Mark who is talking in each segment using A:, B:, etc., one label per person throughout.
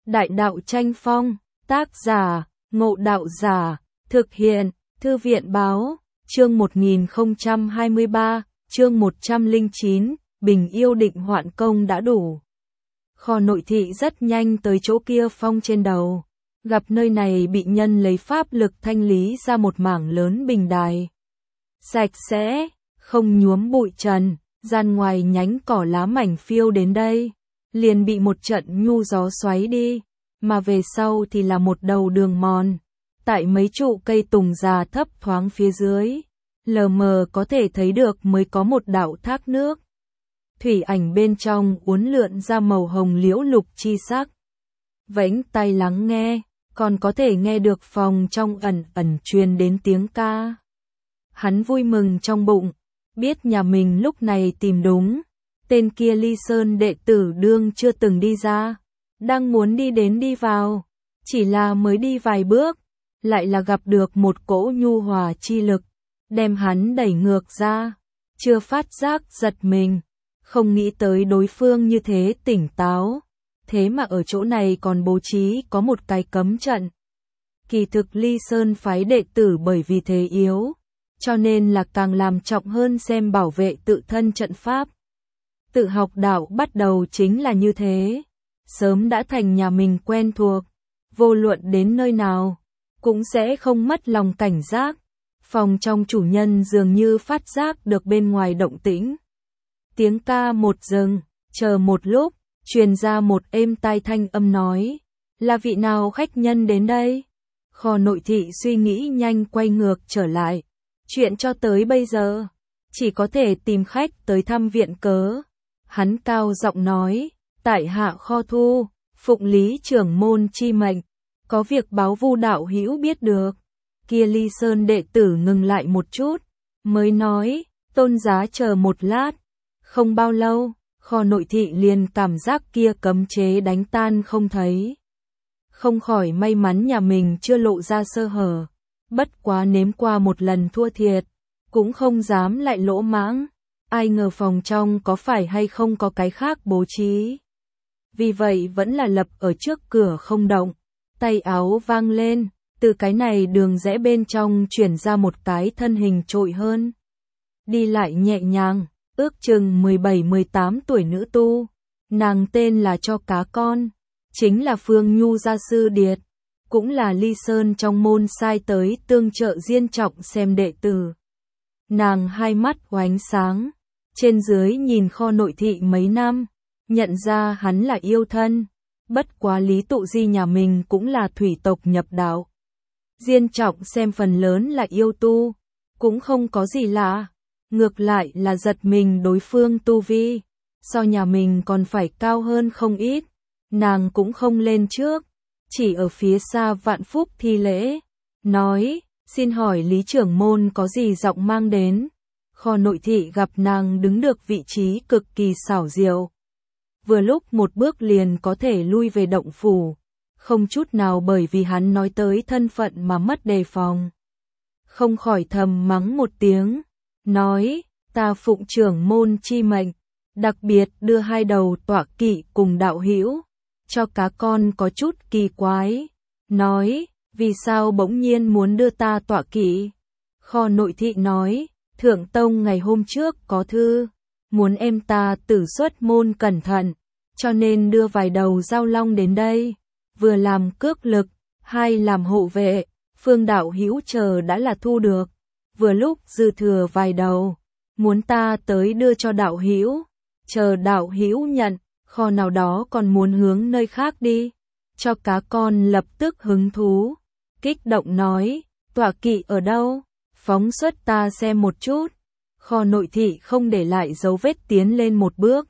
A: Đại đạo tranh phong, tác giả, Ngộ Đạo Giả, thực hiện, Thư viện báo, chương 1023, chương 109, Bình yêu định hoạn công đã đủ. Kho nội thị rất nhanh tới chỗ kia phong trên đầu, gặp nơi này bị nhân lấy pháp lực thanh lý ra một mảng lớn bình đài. Sạch sẽ, không nhuốm bụi trần, gian ngoài nhánh cỏ lá mảnh phiêu đến đây, liền bị một trận nhu gió xoáy đi, mà về sau thì là một đầu đường mòn. Tại mấy trụ cây tùng già thấp thoáng phía dưới, lờ mờ có thể thấy được mới có một đạo thác nước. Thủy ảnh bên trong uốn lượn ra màu hồng liễu lục chi sắc. Vẫy tay lắng nghe, còn có thể nghe được phòng trong ẩn ẩn truyền đến tiếng ca. Hắn vui mừng trong bụng, biết nhà mình lúc này tìm đúng. Tên kia Ly Sơn đệ tử đương chưa từng đi ra, đang muốn đi đến đi vào, chỉ là mới đi vài bước, lại là gặp được một cỗ nhu hòa chi lực, đem hắn đẩy ngược ra, chưa phát giác giật mình, không nghĩ tới đối phương như thế tỉnh táo, thế mà ở chỗ này còn bố trí có một cái cấm trận. Kỳ thực Ly Sơn phái đệ tử bởi vì thế yếu, cho nên là càng làm trọng hơn xem bảo vệ tự thân trận pháp. Tự học đạo bắt đầu chính là như thế, sớm đã thành nhà mình quen thuộc, vô luận đến nơi nào, cũng sẽ không mất lòng cảnh giác. Phòng trong chủ nhân dường như phát giác được bên ngoài động tĩnh. Tiếng ca một dừng, chờ một lúc, truyền ra một êm tai thanh âm nói, là vị nào khách nhân đến đây? Kho nội thị suy nghĩ nhanh quay ngược trở lại, chuyện cho tới bây giờ, chỉ có thể tìm khách tới thăm viện cớ. Hắn cao giọng nói, tại hạ Kho Thu, phụng lý trưởng môn chi mệnh, có việc báo Vu đạo hữu biết được. Kia Ly Sơn đệ tử ngừng lại một chút, mới nói, tôn giá chờ một lát. Không bao lâu, Kho nội thị liền cảm giác kia cấm chế đánh tan không thấy. Không khỏi may mắn nhà mình chưa lộ ra sơ hở, bất quá nếm qua một lần thua thiệt, cũng không dám lại lỗ mãng. Ai ngờ phòng trong có phải hay không có cái khác bố trí. Vì vậy vẫn là lập ở trước cửa không động, tay áo vang lên, từ cái này đường rẽ bên trong chuyển ra một cái thân hình trội hơn. Đi lại nhẹ nhàng, ước chừng 17-18 tuổi nữ tu, nàng tên là Cho Cá Con, chính là Phương Nhu gia sư điệt, cũng là Ly Sơn trong môn sai tới tương trợ Diên Trọng xem đệ tử. Nàng hai mắt oánh sáng, trên dưới nhìn Kho nội thị mấy năm, nhận ra hắn là yêu thân, bất quá Lý Tụ Di nhà mình cũng là thủy tộc nhập đạo. Diên Trọng xem phần lớn là yêu tu, cũng không có gì lạ, ngược lại là giật mình đối phương tu vi, so nhà mình còn phải cao hơn không ít, nàng cũng không lên trước, chỉ ở phía xa vạn phúc thi lễ, nói, xin hỏi Lý trưởng môn có gì giọng mang đến. Kho nội thị gặp nàng đứng được vị trí cực kỳ xảo diệu. Vừa lúc một bước liền có thể lui về động phủ, không chút nào bởi vì hắn nói tới thân phận mà mất đề phòng. Không khỏi thầm mắng một tiếng, nói, ta phụng trưởng môn chi mệnh, đặc biệt đưa hai đầu tọa kỵ cùng đạo hữu. Cho Cá Con có chút kỳ quái, nói, vì sao bỗng nhiên muốn đưa ta tọa kỵ? Kho nội thị nói, Thượng Tông ngày hôm trước có thư, muốn em ta tử xuất môn cẩn thận, cho nên đưa vài đầu giao long đến đây, vừa làm cước lực, hai làm hộ vệ, Phương đạo hữu chờ đã là thu được, vừa lúc dư thừa vài đầu, muốn ta tới đưa cho đạo hữu, chờ đạo hữu nhận, kho nào đó còn muốn hướng nơi khác đi. Cho Cá Con lập tức hứng thú, kích động nói, tọa kỵ ở đâu? Phóng xuất ta xem một chút. Kho nội thị không để lại dấu vết tiến lên một bước,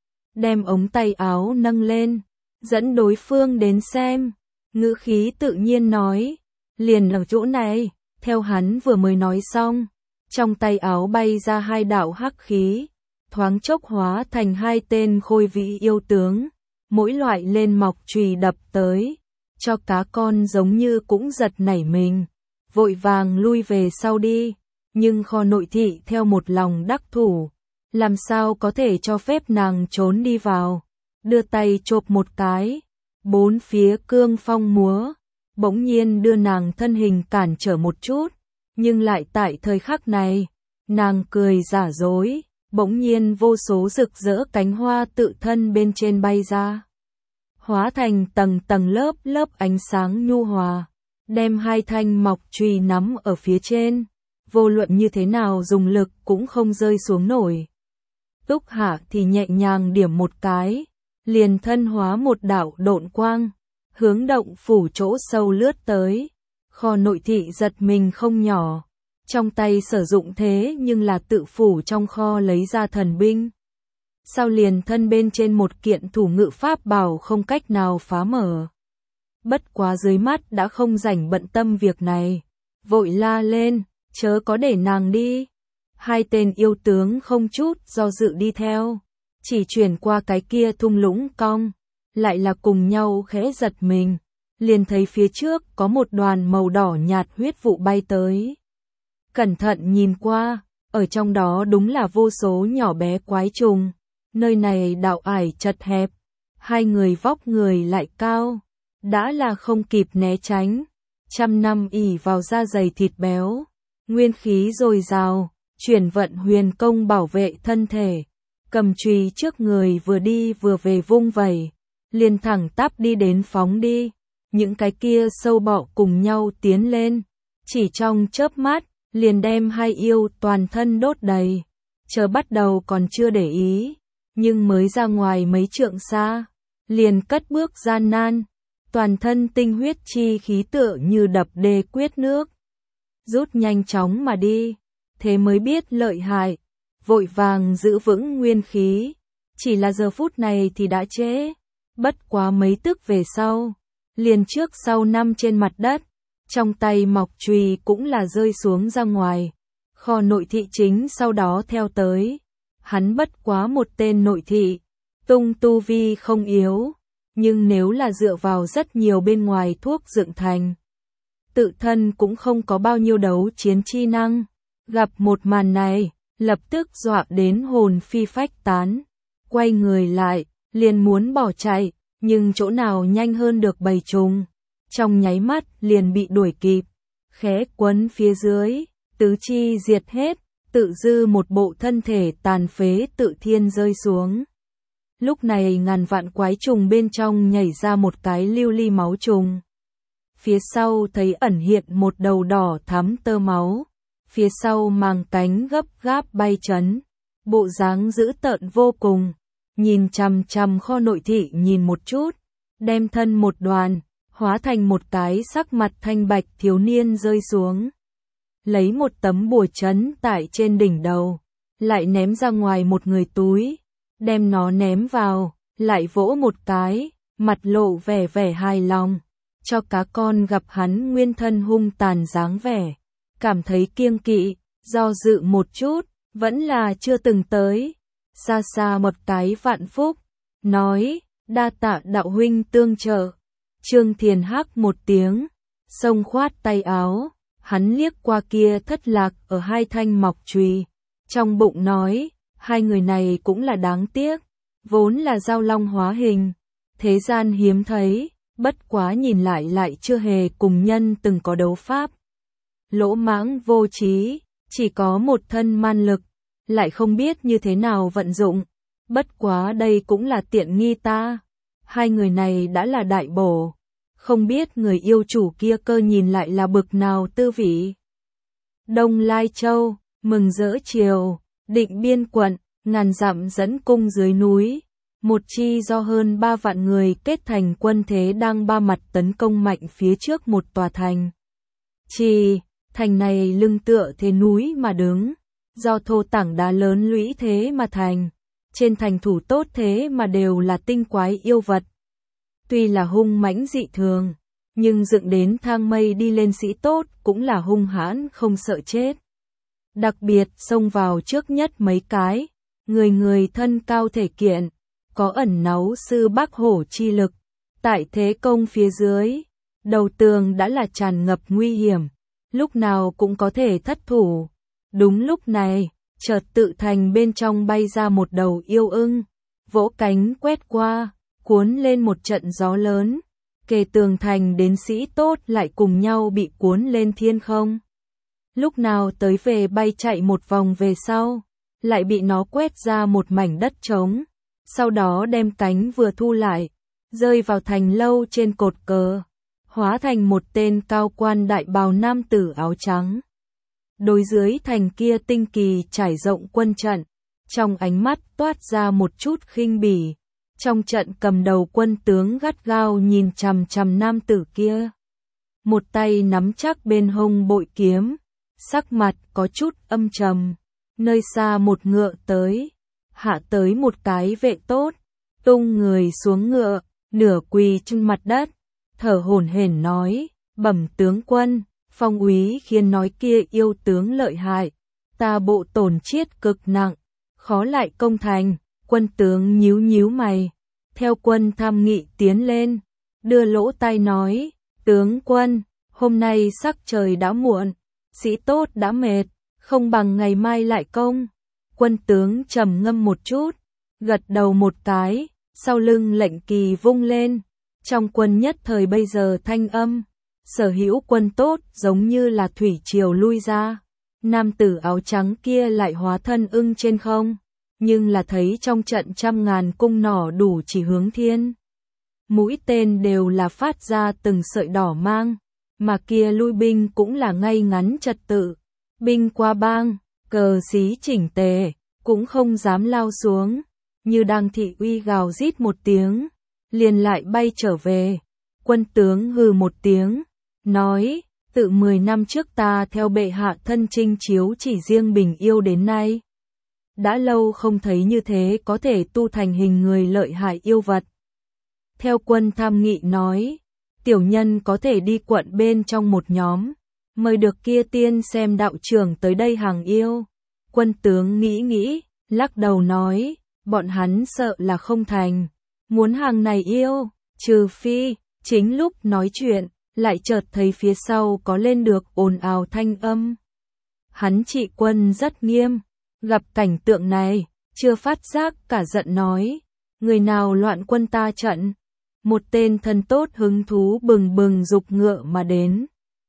A: đem ống tay áo nâng lên, dẫn đối phương đến xem, ngữ khí tự nhiên nói, liền ở chỗ này. Theo hắn vừa mới nói xong, trong tay áo bay ra hai đạo hắc khí, thoáng chốc hóa thành hai tên khôi vĩ yêu tướng, mỗi loại lên mọc chùy đập tới. Cho Cá Con giống như cũng giật nảy mình, vội vàng lui về sau đi, nhưng Kho nội thị theo một lòng đắc thủ, làm sao có thể cho phép nàng trốn đi vào, đưa tay chộp một cái, bốn phía cương phong múa, bỗng nhiên đưa nàng thân hình cản trở một chút, nhưng lại tại thời khắc này, nàng cười giả dối, bỗng nhiên vô số rực rỡ cánh hoa tự thân bên trên bay ra, hóa thành tầng tầng lớp lớp ánh sáng nhu hòa, đem hai thanh mộc chùy nắm ở phía trên, vô luận như thế nào dùng lực cũng không rơi xuống nổi. Túc Hạ thì nhẹ nhàng điểm một cái, liền thân hóa một đạo độn quang, hướng động phủ chỗ sâu lướt tới. Kho nội thị giật mình không nhỏ, trong tay sử dụng thế nhưng là tự phủ trong kho lấy ra thần binh. Sao liền thân bên trên một kiện thủ ngự pháp bảo không cách nào phá mở. Bất quá dưới mắt đã không rảnh bận tâm việc này, vội la lên, chớ có để nàng đi. Hai tên yêu tướng không chút do dự đi theo, chỉ chuyển qua cái kia thung lũng cong, lại là cùng nhau khẽ giật mình, liền thấy phía trước có một đoàn màu đỏ nhạt huyết vụ bay tới. Cẩn thận nhìn qua, ở trong đó đúng là vô số nhỏ bé quái trùng, nơi này đạo ải chật hẹp, hai người vóc người lại cao, đã là không kịp né tránh, trăm năm ỉ vào da dày thịt béo, nguyên khí dồi dào, chuyển vận huyền công bảo vệ thân thể, cầm chùy trước người vừa đi vừa về vung vẩy, liền thẳng tắp đi đến phóng đi, những cái kia sâu bọ cùng nhau tiến lên, chỉ trong chớp mắt, liền đem hai yêu toàn thân đốt đầy, chờ bắt đầu còn chưa để ý, nhưng mới ra ngoài mấy trượng xa, liền cất bước gian nan, toàn thân tinh huyết chi khí tựa như đập đê quyết nước, rút nhanh chóng mà đi, thế mới biết lợi hại, vội vàng giữ vững nguyên khí, chỉ là giờ phút này thì đã trễ, bất quá mấy tức về sau, liền trước sau nằm trên mặt đất, trong tay mộc chùy cũng là rơi xuống ra ngoài, kho nội thị chính sau đó theo tới, hắn bất quá một tên nội thị, tung tu vi không yếu, nhưng nếu là dựa vào rất nhiều bên ngoài thuốc dựng thành, tự thân cũng không có bao nhiêu đấu chiến chi năng, gặp một màn này, lập tức dọa đến hồn phi phách tán, quay người lại, liền muốn bỏ chạy, nhưng chỗ nào nhanh hơn được bầy trùng, trong nháy mắt liền bị đuổi kịp, khẽ quấn phía dưới, tứ chi diệt hết, tự dư một bộ thân thể tàn phế tự thiên rơi xuống. Lúc này ngàn vạn quái trùng bên trong nhảy ra một cái lưu ly máu trùng. Phía sau thấy ẩn hiện một đầu đỏ thắm tơ máu, phía sau màng cánh gấp gáp bay chấn, bộ dáng dữ tợn vô cùng, nhìn chằm chằm kho nội thị nhìn một chút, đem thân một đoàn, hóa thành một cái sắc mặt thanh bạch thiếu niên rơi xuống. Lấy một tấm bùa chấn tại trên đỉnh đầu, lại ném ra ngoài một người túi, đem nó ném vào, lại vỗ một cái, mặt lộ vẻ vẻ hài lòng, cho cá con gặp hắn nguyên thân hung tàn dáng vẻ, cảm thấy kiêng kỵ, do dự một chút, vẫn là chưa từng tới, xa xa một cái vạn phúc, nói, đa tạ đạo huynh tương trợ. Trương Thiền hắc một tiếng, xông khoát tay áo, hắn liếc qua kia thất lạc ở hai thanh mộc chùy, trong bụng nói, hai người này cũng là đáng tiếc, vốn là giao long hóa hình, thế gian hiếm thấy, bất quá nhìn lại chưa hề cùng nhân từng có đấu pháp. Lỗ mãng vô trí, chỉ có một thân man lực, lại không biết như thế nào vận dụng, bất quá đây cũng là tiện nghi ta. Hai người này đã là đại bổ, không biết người yêu chủ kia cơ nhìn lại là bực nào tư vị. Đông Lai Châu, mừng rỡ chiều, Định Biên quận, ngàn dặm dẫn cung dưới núi, một chi do hơn 3 vạn người kết thành quân thế đang ba mặt tấn công mạnh phía trước một tòa thành. Thành này lưng tựa thế núi mà đứng, do thô tảng đá lớn lũy thế mà thành, trên thành thủ tốt thế mà đều là tinh quái yêu vật. Tuy là hung mãnh dị thường, nhưng dựng đến thang mây đi lên sĩ tốt cũng là hung hãn không sợ chết. Đặc biệt xông vào trước nhất mấy cái, người thân cao thể kiện, có ẩn náu sư Bắc Hổ chi lực, tại thế công phía dưới, đầu tường đã là tràn ngập nguy hiểm, lúc nào cũng có thể thất thủ. Đúng lúc này, chợt tự thành bên trong bay ra một đầu yêu ưng, vỗ cánh quét qua, cuốn lên một trận gió lớn, kề tường thành đến sĩ tốt lại cùng nhau bị cuốn lên thiên không. Lúc nào tới về bay chạy một vòng về sau, lại bị nó quét ra một mảnh đất trống, sau đó đem cánh vừa thu lại, rơi vào thành lâu trên cột cờ, hóa thành một tên cao quan đại bào nam tử áo trắng. Đối dưới thành kia tinh kỳ trải rộng quân trận, trong ánh mắt toát ra một chút khinh bỉ. Trong trận cầm đầu quân tướng gắt gao nhìn chằm chằm nam tử kia. Một tay nắm chắc bên hông bội kiếm, sắc mặt có chút âm trầm. Nơi xa một ngựa tới, hạ tới một cái vệ tốt, tung người xuống ngựa, nửa quỳ trên mặt đất, thở hổn hển nói, bẩm tướng quân, Phong úy Khiên nói kia yêu tướng lợi hại, ta bộ tổn chiết cực nặng, khó lại công thành. Quân tướng nhíu nhíu mày, theo quân tham nghị tiến lên, đưa lỗ tai nói, tướng quân, hôm nay sắc trời đã muộn, sĩ tốt đã mệt, không bằng ngày mai lại công. Quân tướng trầm ngâm một chút, gật đầu một cái, sau lưng lệnh kỳ vung lên, trong quân nhất thời bây giờ thanh âm, sở hữu quân tốt giống như là thủy triều lui ra, nam tử áo trắng kia lại hóa thân ưng trên không. Nhưng là thấy trong trận trăm ngàn cung nỏ đủ chỉ hướng thiên. Mũi tên đều là phát ra từng sợi đỏ mang, mà kia lui binh cũng là ngay ngắn trật tự. Binh qua bang, cờ xí chỉnh tề, cũng không dám lao xuống, như đang thị uy gào rít một tiếng, liền lại bay trở về. Quân tướng hừ một tiếng, nói, tự 10 năm trước ta theo bệ hạ thân chinh chiếu chỉ riêng Bình Yêu đến nay. Đã lâu không thấy như thế có thể tu thành hình người lợi hại yêu vật. Theo quân tham nghị nói, tiểu nhân có thể đi quận bên trong một nhóm, mời được kia tiên xem đạo trưởng tới đây hàng yêu. Quân tướng nghĩ nghĩ, lắc đầu nói, bọn hắn sợ là không thành, muốn hàng này yêu, trừ phi. Chính lúc nói chuyện, lại chợt thấy phía sau có lên được ồn ào thanh âm. Hắn trị quân rất nghiêm. Gặp cảnh tượng này, chưa phát giác cả giận nói, người nào loạn quân ta trận. Một tên thân tốt hứng thú bừng bừng dục ngựa mà đến.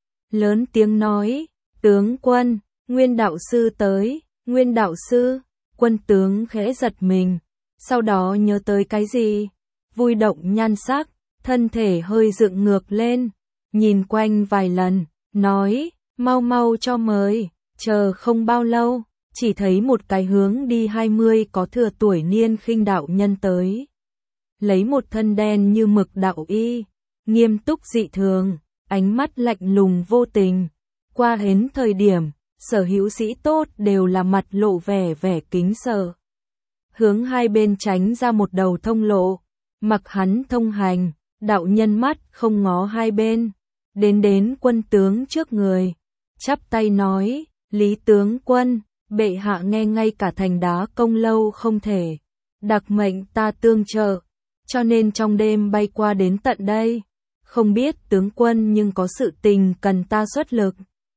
A: Lớn tiếng nói, tướng quân, Nguyên đạo sư tới, Nguyên đạo sư. Quân tướng khẽ giật mình, sau đó nhớ tới cái gì, vui động nhan sắc, thân thể hơi dựng ngược lên, nhìn quanh vài lần, nói, mau mau cho mời, chờ không bao lâu. Chỉ thấy một cái hướng đi 20 có thừa tuổi niên khinh đạo nhân tới. Lấy một thân đen như mực đạo y, nghiêm túc dị thường, ánh mắt lạnh lùng vô tình. Qua hến thời điểm, sở hữu sĩ tốt đều là mặt lộ vẻ kính sợ. Hướng hai bên tránh ra một đầu thông lộ, mặc hắn thông hành, đạo nhân mắt không ngó hai bên. Đến quân tướng trước người, chắp tay nói, Lý tướng quân. Bệ hạ nghe ngay cả thành đá công lâu không thể, đặc mệnh ta tương trợ, cho nên trong đêm bay qua đến tận đây, không biết tướng quân nhưng có sự tình cần ta xuất lực.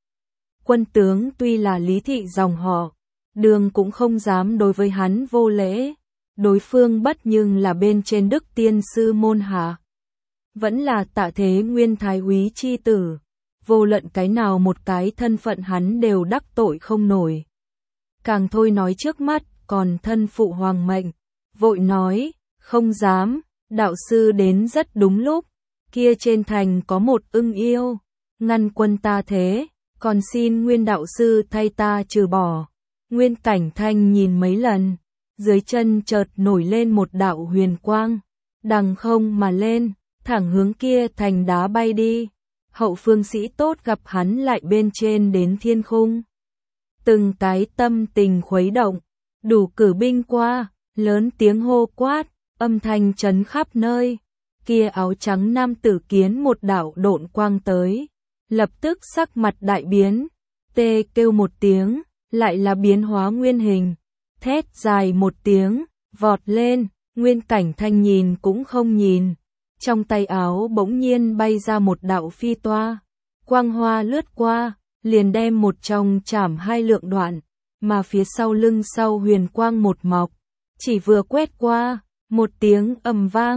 A: Quân tướng tuy là Lý thị dòng họ, đường cũng không dám đối với hắn vô lễ, đối phương bất nhưng là bên trên đức tiên sư môn hạ. Vẫn là Tạ Thế Nguyên thái úy chi tử, vô luận cái nào một cái thân phận hắn đều đắc tội không nổi. Càng thôi nói trước mắt, còn thân phụ hoàng mệnh, vội nói, không dám, đạo sư đến rất đúng lúc, kia trên thành có một ưng yêu, ngăn quân ta thế, còn xin Nguyên đạo sư thay ta trừ bỏ. Nguyên Cảnh Thanh nhìn mấy lần, dưới chân chợt nổi lên một đạo huyền quang, đằng không mà lên, thẳng hướng kia thành đá bay đi. Hậu phương sĩ tốt gặp hắn lại bên trên đến thiên khung. Từng cái tâm tình khuấy động, đủ cử binh qua, lớn tiếng hô quát, âm thanh chấn khắp nơi. Kia áo trắng nam tử kiến một đạo độn quang tới, lập tức sắc mặt đại biến, tê kêu một tiếng, lại là biến hóa nguyên hình, thét dài một tiếng, vọt lên. Nguyên Cảnh Thanh nhìn cũng không nhìn, trong tay áo bỗng nhiên bay ra một đạo phi toa, quang hoa lướt qua, liền đem một trong chảm hai lượng đoạn, mà phía sau lưng sau huyền quang một mọc, chỉ vừa quét qua, một tiếng ầm vang,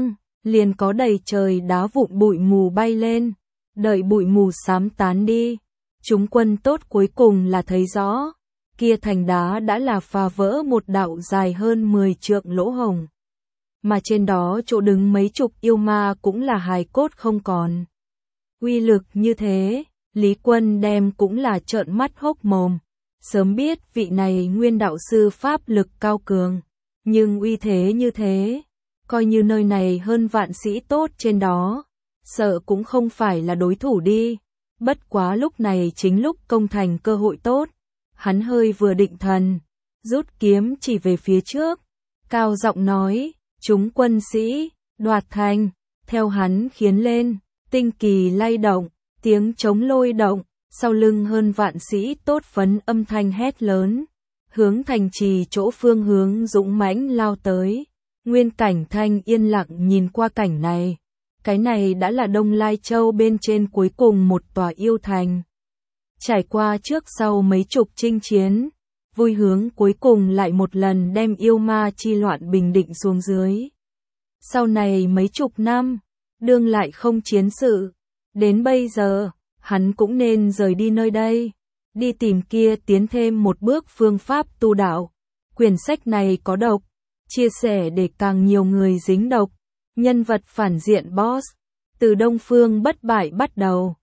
A: liền có đầy trời đá vụn bụi mù bay lên, đợi bụi mù xám tán đi. Chúng quân tốt cuối cùng là thấy rõ, kia thành đá đã là phá vỡ một đạo dài hơn 10 trượng lỗ hổng. Mà trên đó chỗ đứng mấy chục yêu ma cũng là hài cốt không còn. Uy lực như thế, Lý Quân đem cũng là trợn mắt hốc mồm. Sớm biết vị này nguyên đạo sư pháp lực cao cường, nhưng uy thế như thế, coi như nơi này hơn vạn sĩ tốt trên đó, sợ cũng không phải là đối thủ đi. Bất quá lúc này chính lúc công thành cơ hội tốt, hắn hơi vừa định thần, rút kiếm chỉ về phía trước, cao giọng nói, chúng quân sĩ, đoạt thành, theo hắn khiến lên, tinh kỳ lay động, tiếng trống lôi động, sau lưng hơn vạn sĩ tốt phấn âm thanh hét lớn, hướng thành trì chỗ phương hướng dũng mãnh lao tới. Nguyên Cảnh Thanh yên lặng nhìn qua cảnh này, cái này đã là Đông Lai Châu bên trên cuối cùng một tòa yêu thành. Trải qua trước sau mấy chục chinh chiến, vui hướng cuối cùng lại một lần đem yêu ma chi loạn bình định xuống dưới. Sau này mấy chục năm, đương lại không chiến sự, đến bây giờ, hắn cũng nên rời đi nơi đây, đi tìm kia tiến thêm một bước phương pháp tu đạo. Quyển sách này có độc, chia sẻ để càng nhiều người dính độc. Nhân vật phản diện boss, từ Đông Phương bất bại bắt đầu.